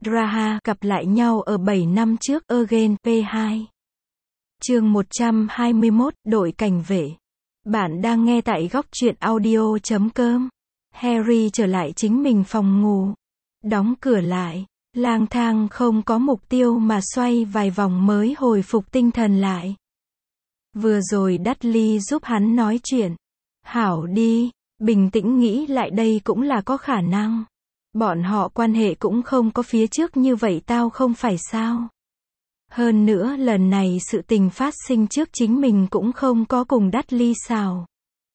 Draha gặp lại nhau ở 7 năm trước Again P2. Chương 121, đội cảnh vệ. Bạn đang nghe tại góc truyện audio.com. Harry trở lại chính mình phòng ngủ, đóng cửa lại, lang thang không có mục tiêu mà xoay vài vòng mới hồi phục tinh thần lại. Vừa rồi Dudley giúp hắn nói chuyện. Hảo đi, bình tĩnh nghĩ lại đây cũng là có khả năng. Bọn họ quan hệ cũng không có phía trước như vậy tao không phải sao. Hơn nữa lần này sự tình phát sinh trước chính mình cũng không có cùng Dudley xào.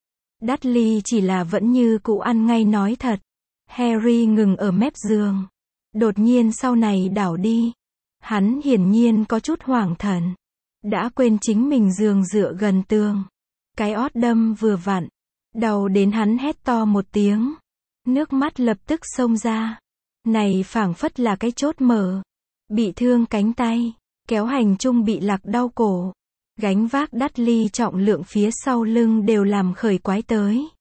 Dudley chỉ là vẫn như cũ ăn ngay nói thật. Harry ngừng ở mép giường. Đột nhiên sau này đảo đi. Hắn hiển nhiên có chút hoảng thần. Đã quên chính mình giường dựa gần tường. Cái ót đâm vừa vặn. Đau đến hắn hét to một tiếng. Nước mắt lập tức xông ra. Này phảng phất là cái chốt mở. Bị thương cánh tay. Kéo hành trung bị lạc đau cổ. Gánh vác Dudley trọng lượng phía sau lưng đều làm khởi quái tới.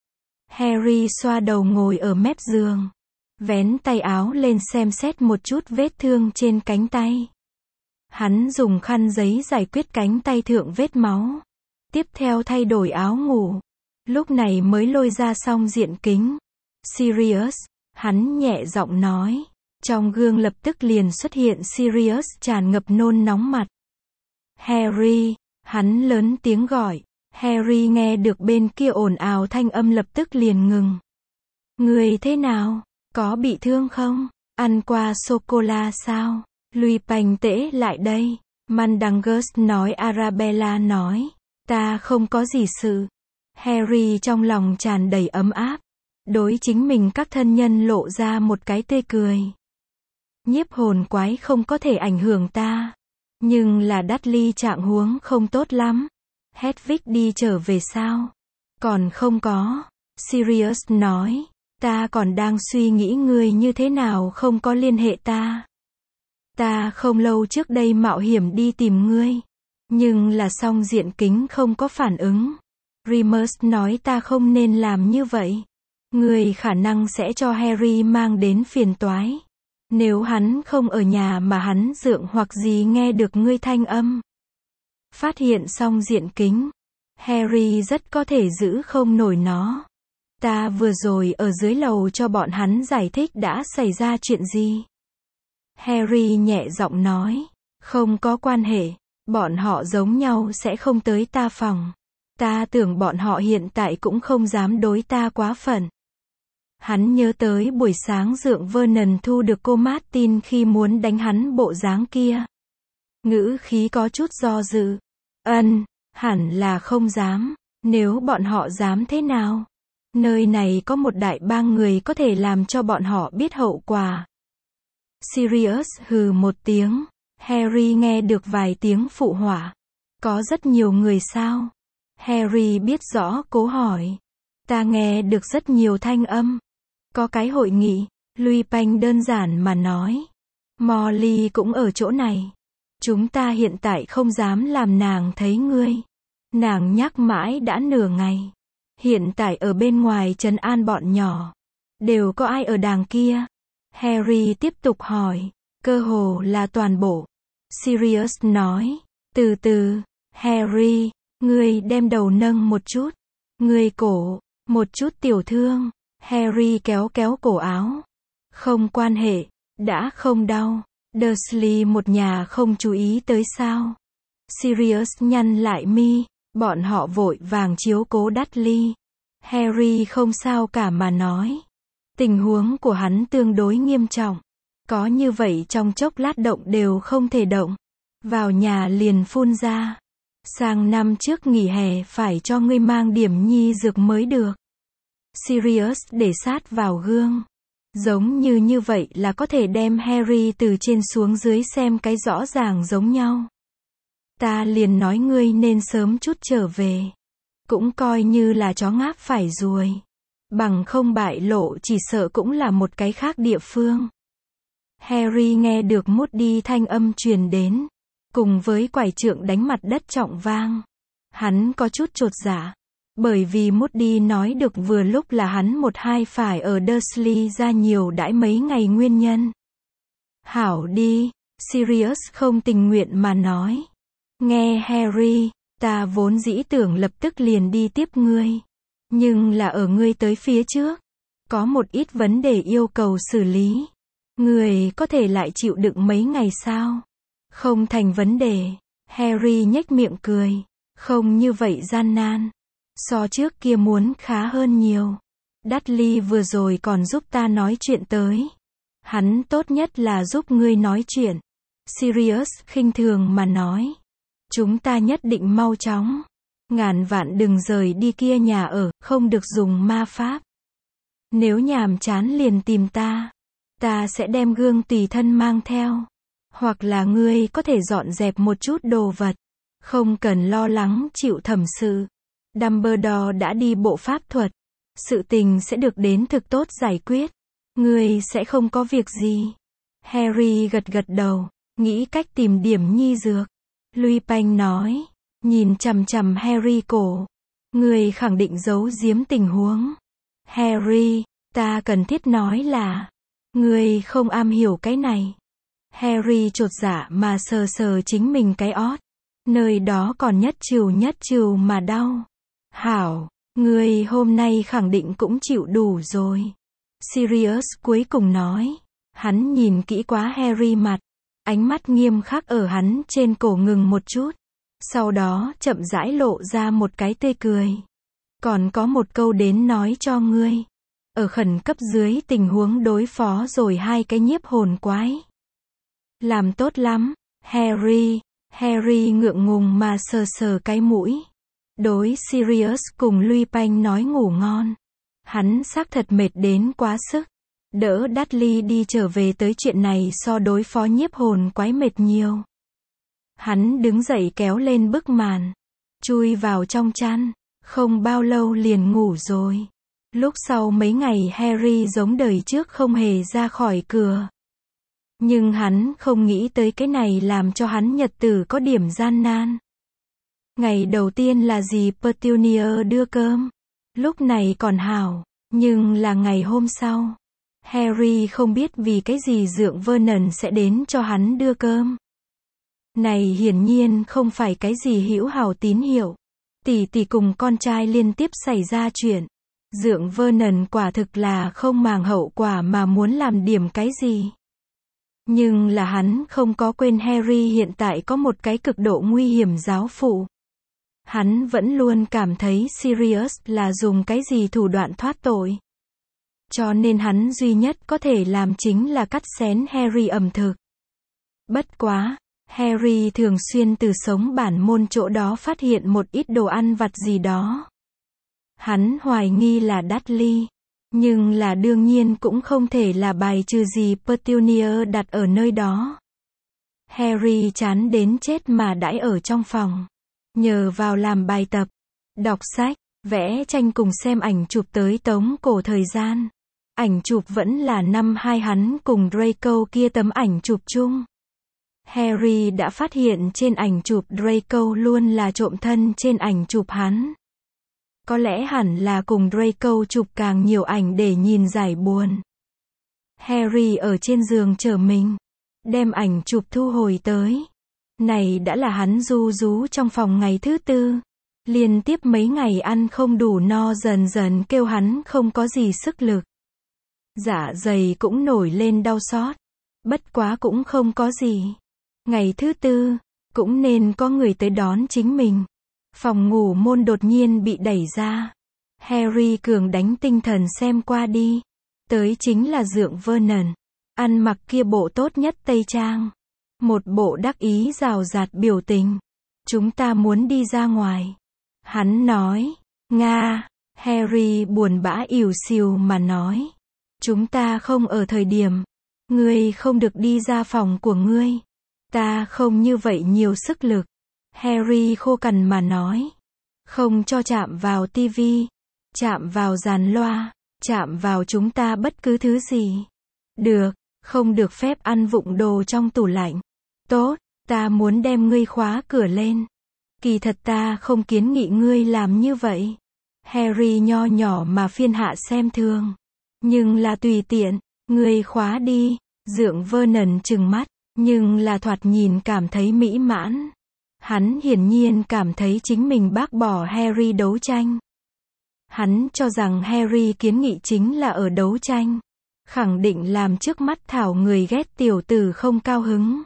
Harry xoa đầu ngồi ở mép giường. Vén tay áo lên xem xét một chút vết thương trên cánh tay. Hắn dùng khăn giấy giải quyết cánh tay thượng vết máu. Tiếp theo thay đổi áo ngủ. Lúc này mới lôi ra song diện kính. Sirius, hắn nhẹ giọng nói. Trong gương lập tức liền xuất hiện Sirius tràn ngập nôn nóng mặt. Harry, hắn lớn tiếng gọi. Harry nghe được bên kia ồn ào thanh âm lập tức liền ngừng. Người thế nào? Có bị thương không? Ăn qua sô-cô-la sao? Lupin tễ lại đây. Mandangus nói. Arabella nói. Ta không có gì sự. Harry trong lòng tràn đầy ấm áp. Đối chính mình các thân nhân lộ ra một cái tươi cười. Nhiếp hồn quái không có thể ảnh hưởng ta. Nhưng là Dudley trạng huống không tốt lắm. Hedwig đi trở về sao? Còn không có. Sirius nói. Ta còn đang suy nghĩ ngươi như thế nào không có liên hệ ta. Ta không lâu trước đây mạo hiểm đi tìm ngươi. Nhưng là song diện kính không có phản ứng. Remus nói ta không nên làm như vậy. Ngươi khả năng sẽ cho Harry mang đến phiền toái. Nếu hắn không ở nhà mà hắn dượng hoặc gì nghe được ngươi thanh âm. Phát hiện song diện kính. Harry rất có thể giữ không nổi nó. Ta vừa rồi ở dưới lầu cho bọn hắn giải thích đã xảy ra chuyện gì. Harry nhẹ giọng nói. Không có quan hệ. Bọn họ giống nhau sẽ không tới ta phòng. Ta tưởng bọn họ hiện tại cũng không dám đối ta quá phận. Hắn nhớ tới buổi sáng dượng Vernon thu được cô Martin khi muốn đánh hắn bộ dáng kia. Ngữ khí có chút do dự. Hẳn là không dám. Nếu bọn họ dám thế nào? Nơi này có một đại bang người có thể làm cho bọn họ biết hậu quả. Sirius hừ một tiếng. Harry nghe được vài tiếng phụ họa. Có rất nhiều người sao? Harry biết rõ cố hỏi. Ta nghe được rất nhiều thanh âm. Có cái hội nghị. Lupin đơn giản mà nói. Molly cũng ở chỗ này. Chúng ta hiện tại không dám làm nàng thấy ngươi. Nàng nhắc mãi đã nửa ngày. Hiện tại ở bên ngoài trấn an bọn nhỏ. Đều có ai ở đàng kia? Harry tiếp tục hỏi. Cơ hồ là toàn bộ. Sirius nói. Từ từ. Harry, ngươi đem đầu nâng một chút. Ngươi cổ, một chút tiểu thương. Harry kéo kéo cổ áo. Không quan hệ, đã không đau. Dursley một nhà không chú ý tới sao? Sirius nhăn lại mi. Bọn họ vội vàng chiếu cố Dudley. Harry không sao cả mà nói. Tình huống của hắn tương đối nghiêm trọng. Có như vậy trong chốc lát động đều không thể động. Vào nhà liền phun ra. Sang năm trước nghỉ hè phải cho ngươi mang điểm nhi dược mới được. Sirius để sát vào gương. Giống như vậy là có thể đem Harry từ trên xuống dưới xem cái rõ ràng giống nhau. Ta liền nói ngươi nên sớm chút trở về. Cũng coi như là chó ngáp phải ruồi. Bằng không bại lộ chỉ sợ cũng là một cái khác địa phương. Harry nghe được Moody thanh âm truyền đến. Cùng với quải trượng đánh mặt đất trọng vang. Hắn có chút chột dạ. Bởi vì Moody nói được vừa lúc là hắn một hai phải ở Dursley ra nhiều đãi mấy ngày nguyên nhân. Hảo đi, Sirius không tình nguyện mà nói. Nghe Harry, ta vốn dĩ tưởng lập tức liền đi tiếp ngươi. Nhưng là ở ngươi tới phía trước. Có một ít vấn đề yêu cầu xử lý. Ngươi có thể lại chịu đựng mấy ngày sao? Không thành vấn đề. Harry nhếch miệng cười. Không như vậy gian nan. So trước kia muốn khá hơn nhiều. Dudley vừa rồi còn giúp ta nói chuyện tới. Hắn tốt nhất là giúp ngươi nói chuyện. Sirius khinh thường mà nói. Chúng ta nhất định mau chóng. Ngàn vạn đừng rời đi kia nhà ở, không được dùng ma pháp. Nếu nhàm chán liền tìm ta. Ta sẽ đem gương tùy thân mang theo. Hoặc là ngươi có thể dọn dẹp một chút đồ vật. Không cần lo lắng chịu thẩm sự. Dumbledore đã đi bộ pháp thuật. Sự tình sẽ được đến thực tốt giải quyết. Ngươi sẽ không có việc gì. Harry gật gật đầu, nghĩ cách tìm điểm nhi dược. Lupin nói, nhìn chằm chằm Harry cổ. Ngươi khẳng định giấu giếm tình huống. Harry, ta cần thiết nói là, ngươi không am hiểu cái này. Harry chột dạ mà sờ sờ chính mình cái ót. Nơi đó còn nhất trừu mà đau. Hảo, ngươi hôm nay khẳng định cũng chịu đủ rồi. Sirius cuối cùng nói. Hắn nhìn kỹ quá Harry mặt. Ánh mắt nghiêm khắc ở hắn trên cổ ngừng một chút. Sau đó chậm rãi lộ ra một cái tươi cười. Còn có một câu đến nói cho ngươi. Ở khẩn cấp dưới tình huống đối phó rồi 2 cái nhiếp hồn quái. Làm tốt lắm, Harry. Harry ngượng ngùng mà sờ sờ cái mũi. Đối Sirius cùng Lupin nói ngủ ngon. Hắn xác thật mệt đến quá sức. Đỡ Dudley đi trở về tới chuyện này so đối phó nhiếp hồn quái mệt nhiều. Hắn đứng dậy kéo lên bức màn. Chui vào trong chăn. Không bao lâu liền ngủ rồi. Lúc sau mấy ngày Harry giống đời trước không hề ra khỏi cửa. Nhưng hắn không nghĩ tới cái này làm cho hắn nhật tử có điểm gian nan. Ngày đầu tiên là dì Petunia đưa cơm. Lúc này còn hảo. Nhưng là ngày hôm sau. Harry không biết vì cái gì dượng Vernon sẽ đến cho hắn đưa cơm. Này hiển nhiên không phải cái gì hữu hảo tín hiệu. Tỷ tỷ cùng con trai liên tiếp xảy ra chuyện. Dượng Vernon quả thực là không màng hậu quả mà muốn làm điểm cái gì. Nhưng là hắn không có quên Harry hiện tại có một cái cực độ nguy hiểm giáo phụ. Hắn vẫn luôn cảm thấy Sirius là dùng cái gì thủ đoạn thoát tội. Cho nên hắn duy nhất có thể làm chính là cắt xén Harry ẩm thực. Bất quá, Harry thường xuyên từ sống bản môn chỗ đó phát hiện một ít đồ ăn vặt gì đó. Hắn hoài nghi là Dudley. Nhưng là đương nhiên cũng không thể là bài trừ gì Petunia đặt ở nơi đó. Harry chán đến chết mà đãi ở trong phòng. Nhờ vào làm bài tập, đọc sách, vẽ tranh cùng xem ảnh chụp tới tống cổ thời gian. Ảnh chụp vẫn là năm hai hắn cùng Draco kia tấm ảnh chụp chung. Harry đã phát hiện trên ảnh chụp Draco luôn là trộm thân trên ảnh chụp hắn. Có lẽ hẳn là cùng Draco chụp càng nhiều ảnh để nhìn giải buồn. Harry ở trên giường chờ mình. Đem ảnh chụp thu hồi tới. Này đã là hắn ru rú trong phòng ngày thứ 4. Liên tiếp mấy ngày ăn không đủ no dần dần kêu hắn không có gì sức lực. Dạ dày cũng nổi lên đau xót. Bất quá cũng không có gì. Ngày thứ 4, cũng nên có người tới đón chính mình. Phòng ngủ môn đột nhiên bị đẩy ra. Harry cường đánh tinh thần xem qua đi. Tới chính là dượng Vernon. Ăn mặc kia bộ tốt nhất tây trang. Một bộ đắc ý rào rạt biểu tình. Chúng ta muốn đi ra ngoài. Hắn nói. Nga. Harry buồn bã ỉu xìu mà nói. Chúng ta không ở thời điểm. Ngươi không được đi ra phòng của ngươi. Ta không như vậy nhiều sức lực. Harry khô cằn mà nói. Không cho chạm vào tivi. Chạm vào dàn loa. Chạm vào chúng ta bất cứ thứ gì. Được. Không được phép ăn vụng đồ trong tủ lạnh. Tốt. Ta muốn đem ngươi khóa cửa lên. Kỳ thật ta không kiến nghị ngươi làm như vậy. Harry nho nhỏ mà phiên hạ xem thường. Nhưng là tùy tiện. Ngươi khóa đi. Dượng Vernon trừng mắt, nhưng là thoạt nhìn cảm thấy mỹ mãn. Hắn hiển nhiên cảm thấy chính mình bác bỏ Harry đấu tranh. Hắn cho rằng Harry kiến nghị chính là ở đấu tranh. Khẳng định làm trước mắt thảo người ghét tiểu tử không cao hứng.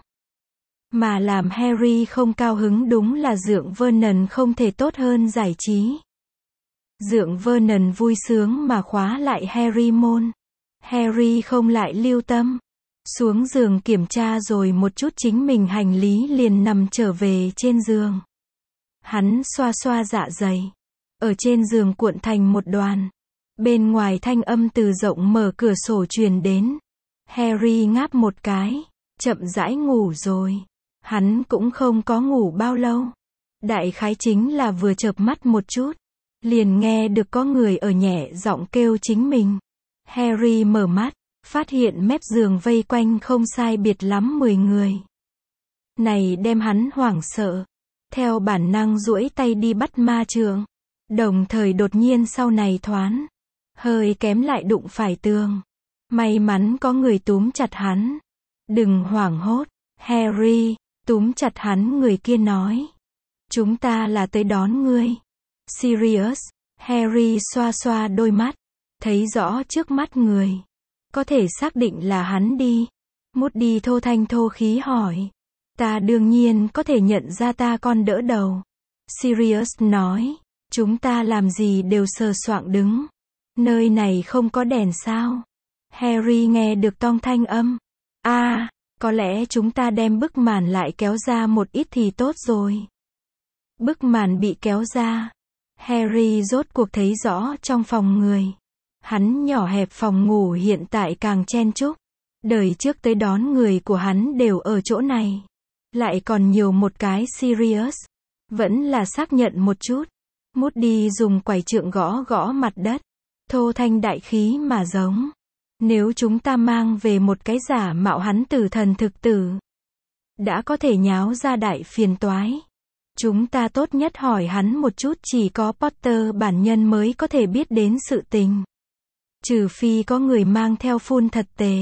Mà làm Harry không cao hứng đúng là Dượng Vernon không thể tốt hơn giải trí. Dượng Vernon vui sướng mà khóa lại Harry môn. Harry không lại lưu tâm. Xuống giường kiểm tra rồi một chút chính mình hành lý liền nằm trở về trên giường. Hắn xoa xoa dạ dày. Ở trên giường cuộn thành một đoàn. Bên ngoài thanh âm từ rộng mở cửa sổ truyền đến. Harry ngáp một cái. Chậm rãi ngủ rồi. Hắn cũng không có ngủ bao lâu. Đại khái chính là vừa chợp mắt một chút. Liền nghe được có người ở nhẹ giọng kêu chính mình. Harry mở mắt. Phát hiện mép giường vây quanh không sai biệt lắm 10 người. Này đem hắn hoảng sợ. Theo bản năng duỗi tay đi bắt ma trượng. Đồng thời đột nhiên sau này thoáng. Hơi kém lại đụng phải tường. May mắn có người túm chặt hắn. Đừng hoảng hốt. Harry, túm chặt hắn người kia nói. Chúng ta là tới đón ngươi. Sirius. Harry xoa xoa đôi mắt. Thấy rõ trước mắt người. Có thể xác định là hắn đi. Moody thô thanh thô khí hỏi. Ta đương nhiên có thể nhận ra ta con đỡ đầu. Sirius nói. Chúng ta làm gì đều sờ soạng đứng. Nơi này không có đèn sao? Harry nghe được tong thanh âm. Có lẽ chúng ta đem bức màn lại kéo ra một ít thì tốt rồi. Bức màn bị kéo ra. Harry rốt cuộc thấy rõ trong phòng người. Hắn nhỏ hẹp phòng ngủ hiện tại càng chen chúc. Đời trước tới đón người của hắn đều ở chỗ này. Lại còn nhiều một cái Sirius. Vẫn là xác nhận một chút. Moody dùng quải trượng gõ gõ mặt đất. Thô thanh đại khí mà giống. Nếu chúng ta mang về một cái giả mạo hắn tử thần thực tử. Đã có thể nháo ra đại phiền toái. Chúng ta tốt nhất hỏi hắn một chút chỉ có Potter bản nhân mới có thể biết đến sự tình. Trừ phi có người mang theo phun thật tề.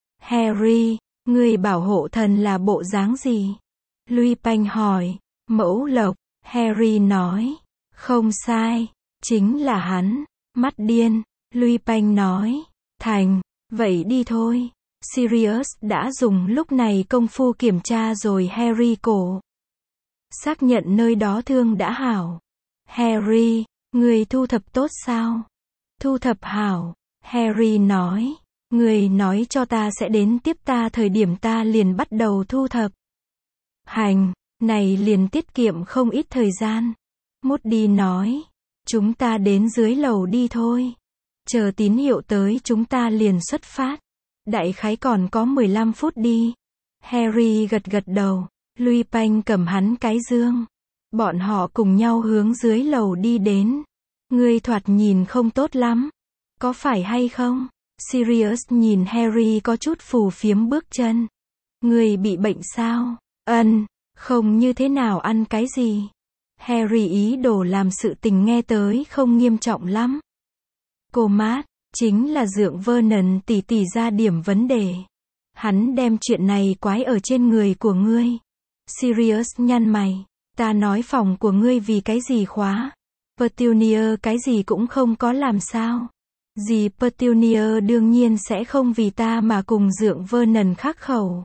Harry, người bảo hộ thần là bộ dáng gì? Lupin hỏi. Mẫu lộc. Harry nói. Không sai. Chính là hắn. Mắt điên. Lupin nói. Thành. Vậy đi thôi. Sirius đã dùng lúc này công phu kiểm tra rồi Harry cổ. Xác nhận nơi đó thương đã hảo. Harry, người thu thập tốt sao? Thu thập hảo. Harry nói. Người nói cho ta sẽ đến tiếp ta thời điểm ta liền bắt đầu thu thập. Hành, này liền tiết kiệm không ít thời gian. Moody nói. Chúng ta đến dưới lầu đi thôi. Chờ tín hiệu tới chúng ta liền xuất phát. Đại khái còn có 15 phút đi. Harry gật gật đầu. Lupin cầm hắn cái dương. Bọn họ cùng nhau hướng dưới lầu đi đến. Ngươi thoạt nhìn không tốt lắm. Có phải hay không? Sirius nhìn Harry có chút phù phiếm bước chân. Ngươi bị bệnh sao? Không như thế nào ăn cái gì? Harry ý đồ làm sự tình nghe tới không nghiêm trọng lắm. Cô mát, chính là Dượng Vernon tỉ tỉ ra điểm vấn đề. Hắn đem chuyện này quái ở trên người của ngươi. Sirius nhăn mày. Ta nói phòng của ngươi vì cái gì khóa? Petunia cái gì cũng không có làm sao? Dì Petunia đương nhiên sẽ không vì ta mà cùng Dượng Vernon khắc khẩu.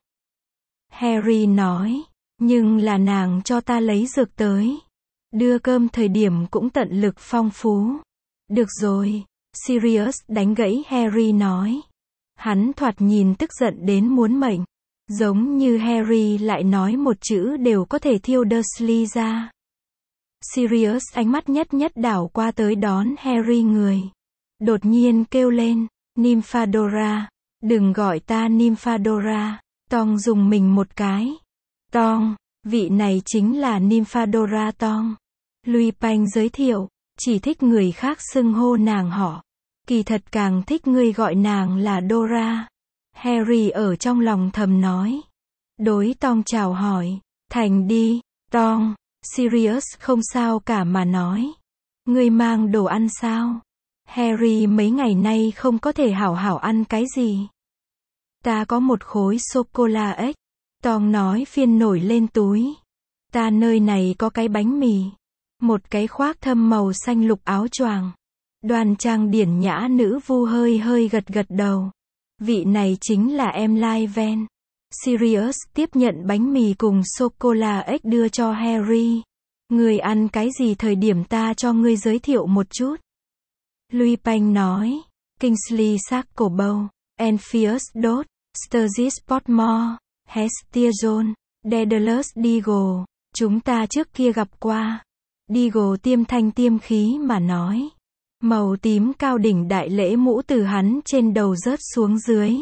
Harry nói. Nhưng là nàng cho ta lấy dược tới. Đưa cơm thời điểm cũng tận lực phong phú. Được rồi. Sirius đánh gãy Harry nói. Hắn thoạt nhìn tức giận đến muốn mệnh. Giống như Harry lại nói một chữ đều có thể thiêu Dursley ra. Sirius ánh mắt nhất nhất đảo qua tới đón Harry người. Đột nhiên kêu lên. Nymphadora. Đừng gọi ta Nymphadora. Tong dùng mình một cái. Tong, vị này chính là Nymphadora Tong. Lupin giới thiệu. Chỉ thích người khác xưng hô nàng họ. Kỳ thật càng thích người gọi nàng là Dora. Harry ở trong lòng thầm nói. Đối Tong chào hỏi. Thành đi, Tong. Sirius không sao cả mà nói. Ngươi mang đồ ăn sao? Harry mấy ngày nay không có thể hảo hảo ăn cái gì. Ta có một khối sô-cô-la ếch. Tom nói phiên nổi lên túi. Ta nơi này có cái bánh mì. Một cái khoác thâm màu xanh lục áo choàng. Đoan trang điển nhã nữ vu hơi hơi gật gật đầu. Vị này chính là em Lai Ven. Sirius tiếp nhận bánh mì cùng sô-cô-la ếch đưa cho Harry. Ngươi ăn cái gì thời điểm ta cho ngươi giới thiệu một chút. Lupin nói. Kingsley Shacklebolt, Enfius Dot, Sturgis Portmore, Hestiajon, Daedalus Deagle. Chúng ta trước kia gặp qua. Deagle tiêm thanh tiêm khí mà nói. Màu tím cao đỉnh đại lễ mũ từ hắn trên đầu rớt xuống dưới.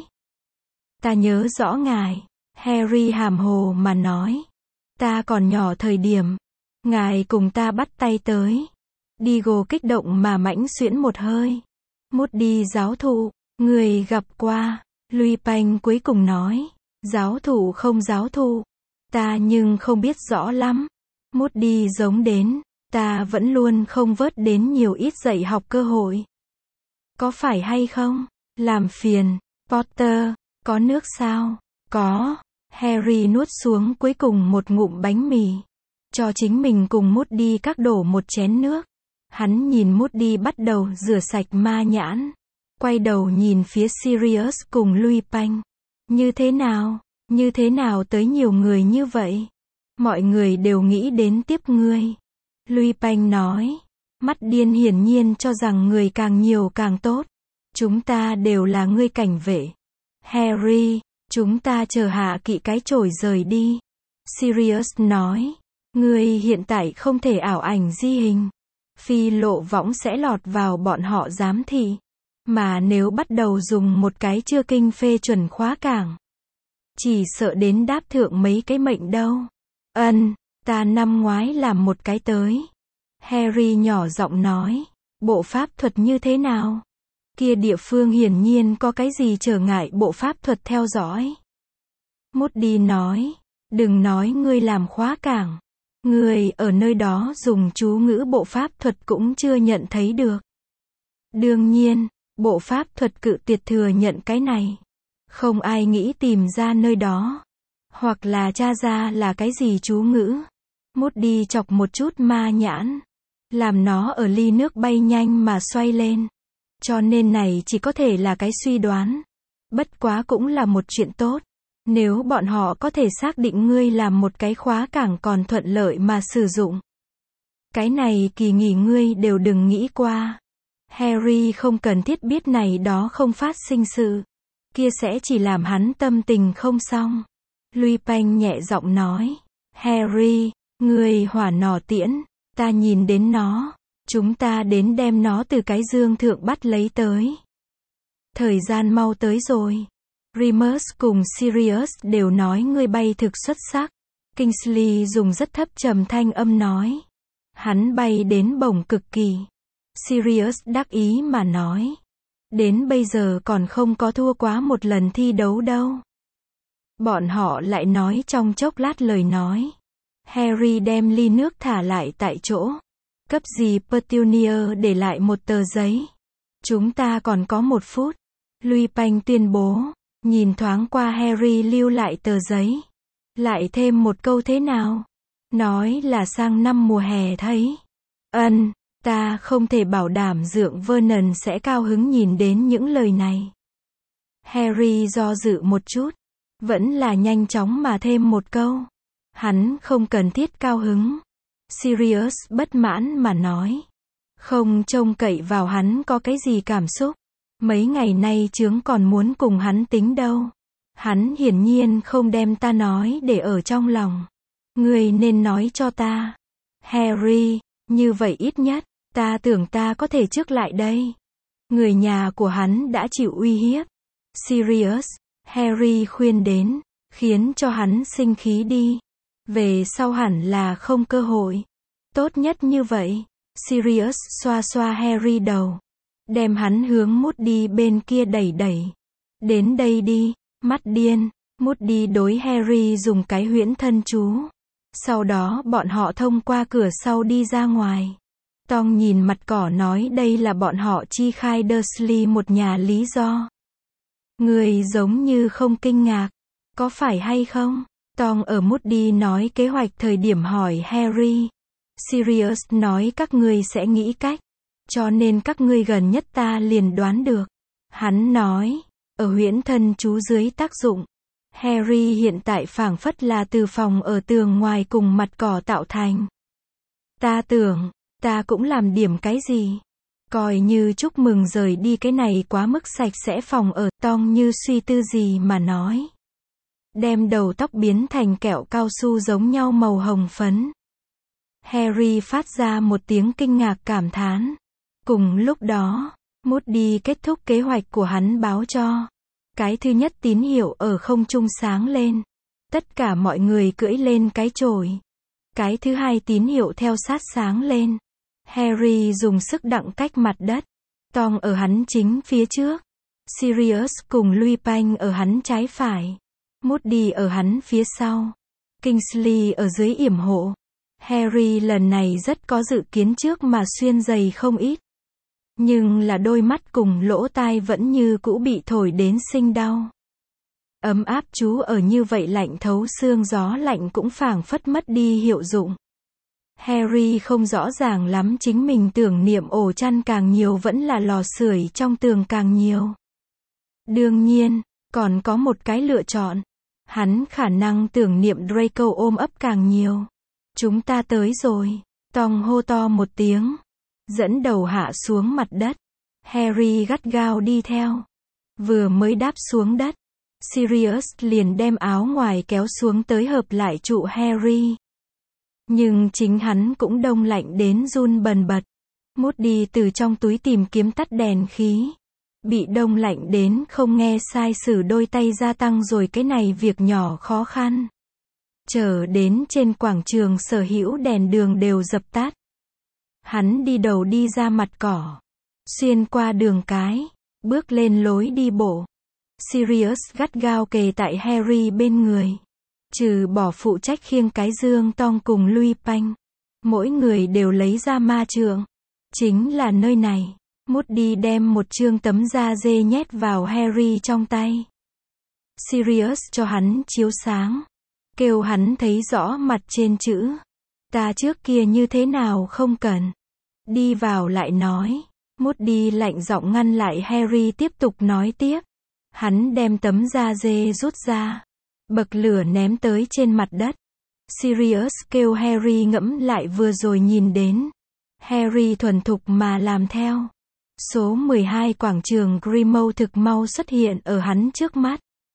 Ta nhớ rõ ngài. Harry hàm hồ mà nói. Ta còn nhỏ thời điểm. Ngài cùng ta bắt tay tới. Deagle kích động mà mãnh xuyễn một hơi. Moody giáo thụ, người gặp qua. Lupin cuối cùng nói. Giáo thụ không giáo thụ. Ta nhưng không biết rõ lắm. Moody giống đến. Ta vẫn luôn không vớt đến nhiều ít dạy học cơ hội. Có phải hay không? Làm phiền. Potter, có nước sao? Có. Harry nuốt xuống cuối cùng một ngụm bánh mì. Cho chính mình cùng Moody các đổ một chén nước. Hắn nhìn Moody bắt đầu rửa sạch ma nhãn. Quay đầu nhìn phía Sirius cùng Lupin. Như thế nào? Như thế nào tới nhiều người như vậy? Mọi người đều nghĩ đến tiếp ngươi. Lupin nói. Mắt điên hiển nhiên cho rằng người càng nhiều càng tốt. Chúng ta đều là ngươi cảnh vệ. Harry, chúng ta chờ hạ kỵ cái chổi rời đi. Sirius nói. Ngươi hiện tại không thể ảo ảnh di hình. Phi lộ võng sẽ lọt vào bọn họ giám thị. Mà nếu bắt đầu dùng một cái chưa kinh phê chuẩn khóa cảng. Chỉ sợ đến đáp thượng mấy cái mệnh đâu. Ta năm ngoái làm một cái tới. Harry nhỏ giọng nói. Bộ pháp thuật như thế nào? Kia địa phương hiển nhiên có cái gì trở ngại bộ pháp thuật theo dõi. Moody nói. Đừng nói ngươi làm khóa cảng. Người ở nơi đó dùng chú ngữ bộ pháp thuật cũng chưa nhận thấy được. Đương nhiên, bộ pháp thuật cự tuyệt thừa nhận cái này. Không ai nghĩ tìm ra nơi đó. Hoặc là tra ra là cái gì chú ngữ. Moody chọc một chút ma nhãn. Làm nó ở ly nước bay nhanh mà xoay lên. Cho nên này chỉ có thể là cái suy đoán. Bất quá cũng là một chuyện tốt. Nếu bọn họ có thể xác định ngươi làm một cái khóa cảng còn thuận lợi mà sử dụng. Cái này kỳ nghỉ ngươi đều đừng nghĩ qua. Harry không cần thiết biết này đó không phát sinh sự. Kia sẽ chỉ làm hắn tâm tình không xong. Lupin nhẹ giọng nói. Harry, ngươi hỏa nỏ tiễn. Ta nhìn đến nó. Chúng ta đến đem nó từ cái dương thượng bắt lấy tới. Thời gian mau tới rồi. Remus cùng Sirius đều nói ngươi bay thực xuất sắc. Kingsley dùng rất thấp trầm thanh âm nói. Hắn bay đến bổng cực kỳ. Sirius đắc ý mà nói. Đến bây giờ còn không có thua quá một lần thi đấu đâu. Bọn họ lại nói trong chốc lát lời nói. Harry đem ly nước thả lại tại chỗ. Cấp gì Petunia để lại một tờ giấy. Chúng ta còn có 1 phút. Lupin tuyên bố. Nhìn thoáng qua Harry lưu lại tờ giấy. Lại thêm một câu thế nào? Nói là sang năm mùa hè thấy. Ta không thể bảo đảm Dượng Vernon sẽ cao hứng nhìn đến những lời này. Harry do dự một chút. Vẫn là nhanh chóng mà thêm một câu. Hắn không cần thiết cao hứng. Sirius bất mãn mà nói. Không trông cậy vào hắn có cái gì cảm xúc. Mấy ngày nay chướng còn muốn cùng hắn tính đâu. Hắn hiển nhiên không đem ta nói để ở trong lòng. Ngươi nên nói cho ta. Harry, như vậy ít nhất, ta tưởng ta có thể trước lại đây. Người nhà của hắn đã chịu uy hiếp. Sirius, Harry khuyên đến, khiến cho hắn sinh khí đi. Về sau hẳn là không cơ hội. Tốt nhất như vậy. Sirius xoa xoa Harry đầu. Đem hắn hướng Moody bên kia đẩy đẩy. Đến đây đi, mắt điên. Moody đối Harry dùng cái huyễn thân chú. Sau đó bọn họ thông qua cửa sau đi ra ngoài. Tom nhìn mặt cỏ nói đây là bọn họ chi khai Dursley một nhà lý do. Ngươi giống như không kinh ngạc. Có phải hay không? Tom ở Moody nói kế hoạch thời điểm hỏi Harry. Sirius nói các ngươi sẽ nghĩ cách. Cho nên các ngươi gần nhất ta liền đoán được. Hắn nói, ở huyễn thân chú dưới tác dụng. Harry hiện tại phảng phất là từ phòng ở tường ngoài cùng mặt cỏ tạo thành. Ta tưởng, ta cũng làm điểm cái gì. Coi như chúc mừng rời đi cái này quá mức sạch sẽ phòng ở. Tom như suy tư gì mà nói. Đem đầu tóc biến thành kẹo cao su giống nhau màu hồng phấn. Harry phát ra một tiếng kinh ngạc cảm thán. Cùng lúc đó, Moody kết thúc kế hoạch của hắn báo cho. Cái thứ nhất tín hiệu ở không trung sáng lên. Tất cả mọi người cưỡi lên cái chổi. Cái thứ hai tín hiệu theo sát sáng lên. Harry dùng sức đặng cách mặt đất. Tom ở hắn chính phía trước. Sirius cùng Lupin ở hắn trái phải. Moody ở hắn phía sau. Kingsley ở dưới yểm hộ. Harry lần này rất có dự kiến trước mà xuyên giày không ít. Nhưng là đôi mắt cùng lỗ tai vẫn như cũ bị thổi đến sinh đau. Ấm áp chú ở như vậy lạnh thấu xương gió lạnh cũng phảng phất mất đi hiệu dụng. Harry không rõ ràng lắm chính mình tưởng niệm ổ chăn càng nhiều vẫn là lò sưởi trong tường càng nhiều. Đương nhiên, còn có một cái lựa chọn. Hắn khả năng tưởng niệm Draco ôm ấp càng nhiều. Chúng ta tới rồi. Tom hô to một tiếng. Dẫn đầu hạ xuống mặt đất. Harry gắt gao đi theo. Vừa mới đáp xuống đất. Sirius liền đem áo ngoài kéo xuống tới hợp lại trụ Harry. Nhưng chính hắn cũng đông lạnh đến run bần bật. Moody từ trong túi tìm kiếm tắt đèn khí. Bị đông lạnh đến không nghe sai sử đôi tay gia tăng rồi cái này việc nhỏ khó khăn. Chờ đến trên quảng trường sở hữu đèn đường đều dập tắt. Hắn đi đầu đi ra mặt cỏ. Xuyên qua đường cái. Bước lên lối đi bộ. Sirius gắt gao kề tại Harry bên người. Trừ bỏ phụ trách khiêng cái dương Tom cùng Lupin. Mỗi người đều lấy ra ma trượng. Chính là nơi này. Moody đem một chương tấm da dê nhét vào Harry trong tay. Sirius cho hắn chiếu sáng. Kêu hắn thấy rõ mặt trên chữ. Ta trước kia như thế nào không cần. Đi vào lại nói. Moody lạnh giọng ngăn lại Harry tiếp tục nói tiếp. Hắn đem tấm da dê rút ra. Bậc lửa ném tới trên mặt đất. Sirius kêu Harry ngẫm lại vừa rồi nhìn đến. Harry thuần thục mà làm theo. Số 12 quảng trường Grimmauld thực mau xuất hiện ở hắn trước mắt.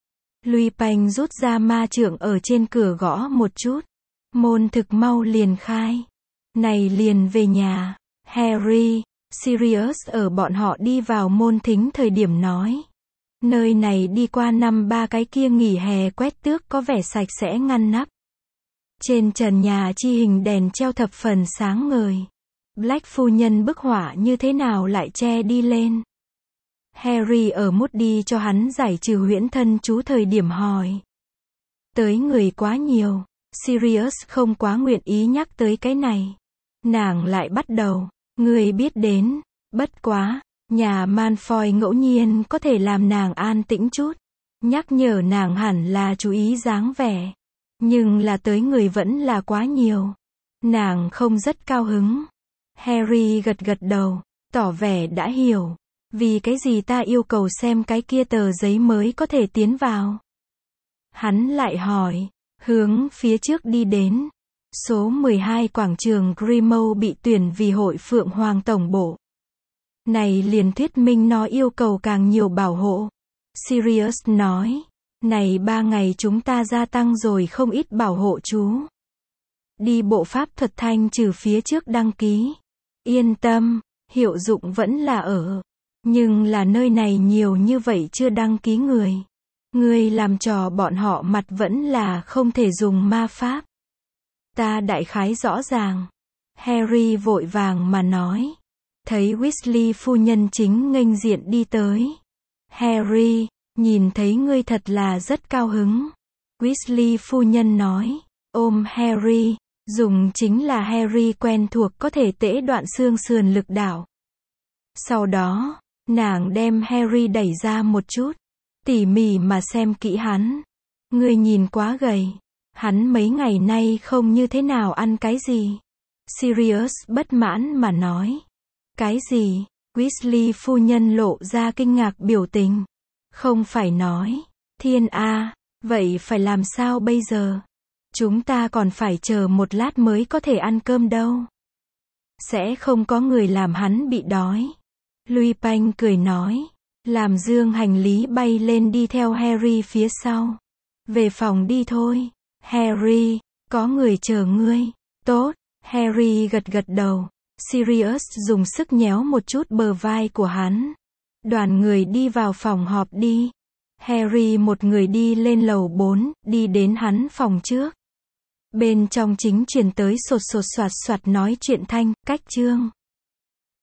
Lupin rút ra ma trượng ở trên cửa gõ một chút. Môn thực mau liền khai. Này liền về nhà. Harry, Sirius ở bọn họ đi vào môn thính thời điểm nói. Nơi này đi qua năm ba cái kia nghỉ hè quét tước có vẻ sạch sẽ ngăn nắp. Trên trần nhà chi hình đèn treo thập phần sáng ngời. Black phu nhân bức họa như thế nào lại che đi lên. Harry ở Moody cho hắn giải trừ huyễn thân chú thời điểm hỏi. Tới người quá nhiều. Sirius không quá nguyện ý nhắc tới cái này. Nàng lại bắt đầu. Người biết đến. Bất quá. Nhà Malfoy ngẫu nhiên có thể làm nàng an tĩnh chút. Nhắc nhở nàng hẳn là chú ý dáng vẻ. Nhưng là tới người vẫn là quá nhiều. Nàng không rất cao hứng. Harry gật gật đầu. Tỏ vẻ đã hiểu. Vì cái gì ta yêu cầu xem cái kia tờ giấy mới có thể tiến vào. Hắn lại hỏi. Hướng phía trước đi đến. Số 12 quảng trường Grimmauld bị tuyển vì hội Phượng Hoàng Tổng Bộ. Này liền thuyết minh nó yêu cầu càng nhiều bảo hộ. Sirius nói. Này 3 ngày chúng ta gia tăng rồi không ít bảo hộ chú. Đi bộ pháp thuật thanh trừ phía trước đăng ký. Yên tâm, hiệu dụng vẫn là ở. Nhưng là nơi này nhiều như vậy chưa đăng ký người. Người làm trò bọn họ mặt vẫn là không thể dùng ma pháp. Ta đại khái rõ ràng. Harry vội vàng mà nói. Thấy Weasley phu nhân chính nghênh diện đi tới. Harry, nhìn thấy ngươi thật là rất cao hứng. Weasley phu nhân nói. Ôm Harry, dùng chính là Harry quen thuộc có thể tễ đoạn xương sườn lực đạo. Sau đó, nàng đem Harry đẩy ra một chút. tỉ mỉ mà xem kỹ hắn. Ngươi nhìn quá gầy. Hắn mấy ngày nay không như thế nào ăn cái gì. Sirius bất mãn mà nói. Cái gì? Weasley phu nhân lộ ra kinh ngạc biểu tình. Không phải nói. Thiên A, vậy phải làm sao bây giờ? Chúng ta còn phải chờ một lát mới có thể ăn cơm đâu. Sẽ không có người làm hắn bị đói. Lupin cười nói. Làm dương hành lý bay lên đi theo Harry phía sau. Về phòng đi thôi. Harry, có người chờ ngươi. Tốt, Harry gật gật đầu. Sirius dùng sức nhéo một chút bờ vai của hắn. Đoàn người đi vào phòng họp đi. Harry một người đi lên lầu 4, đi đến hắn phòng trước. Bên trong chính truyền tới sột sột soạt soạt nói chuyện thanh, cách chương.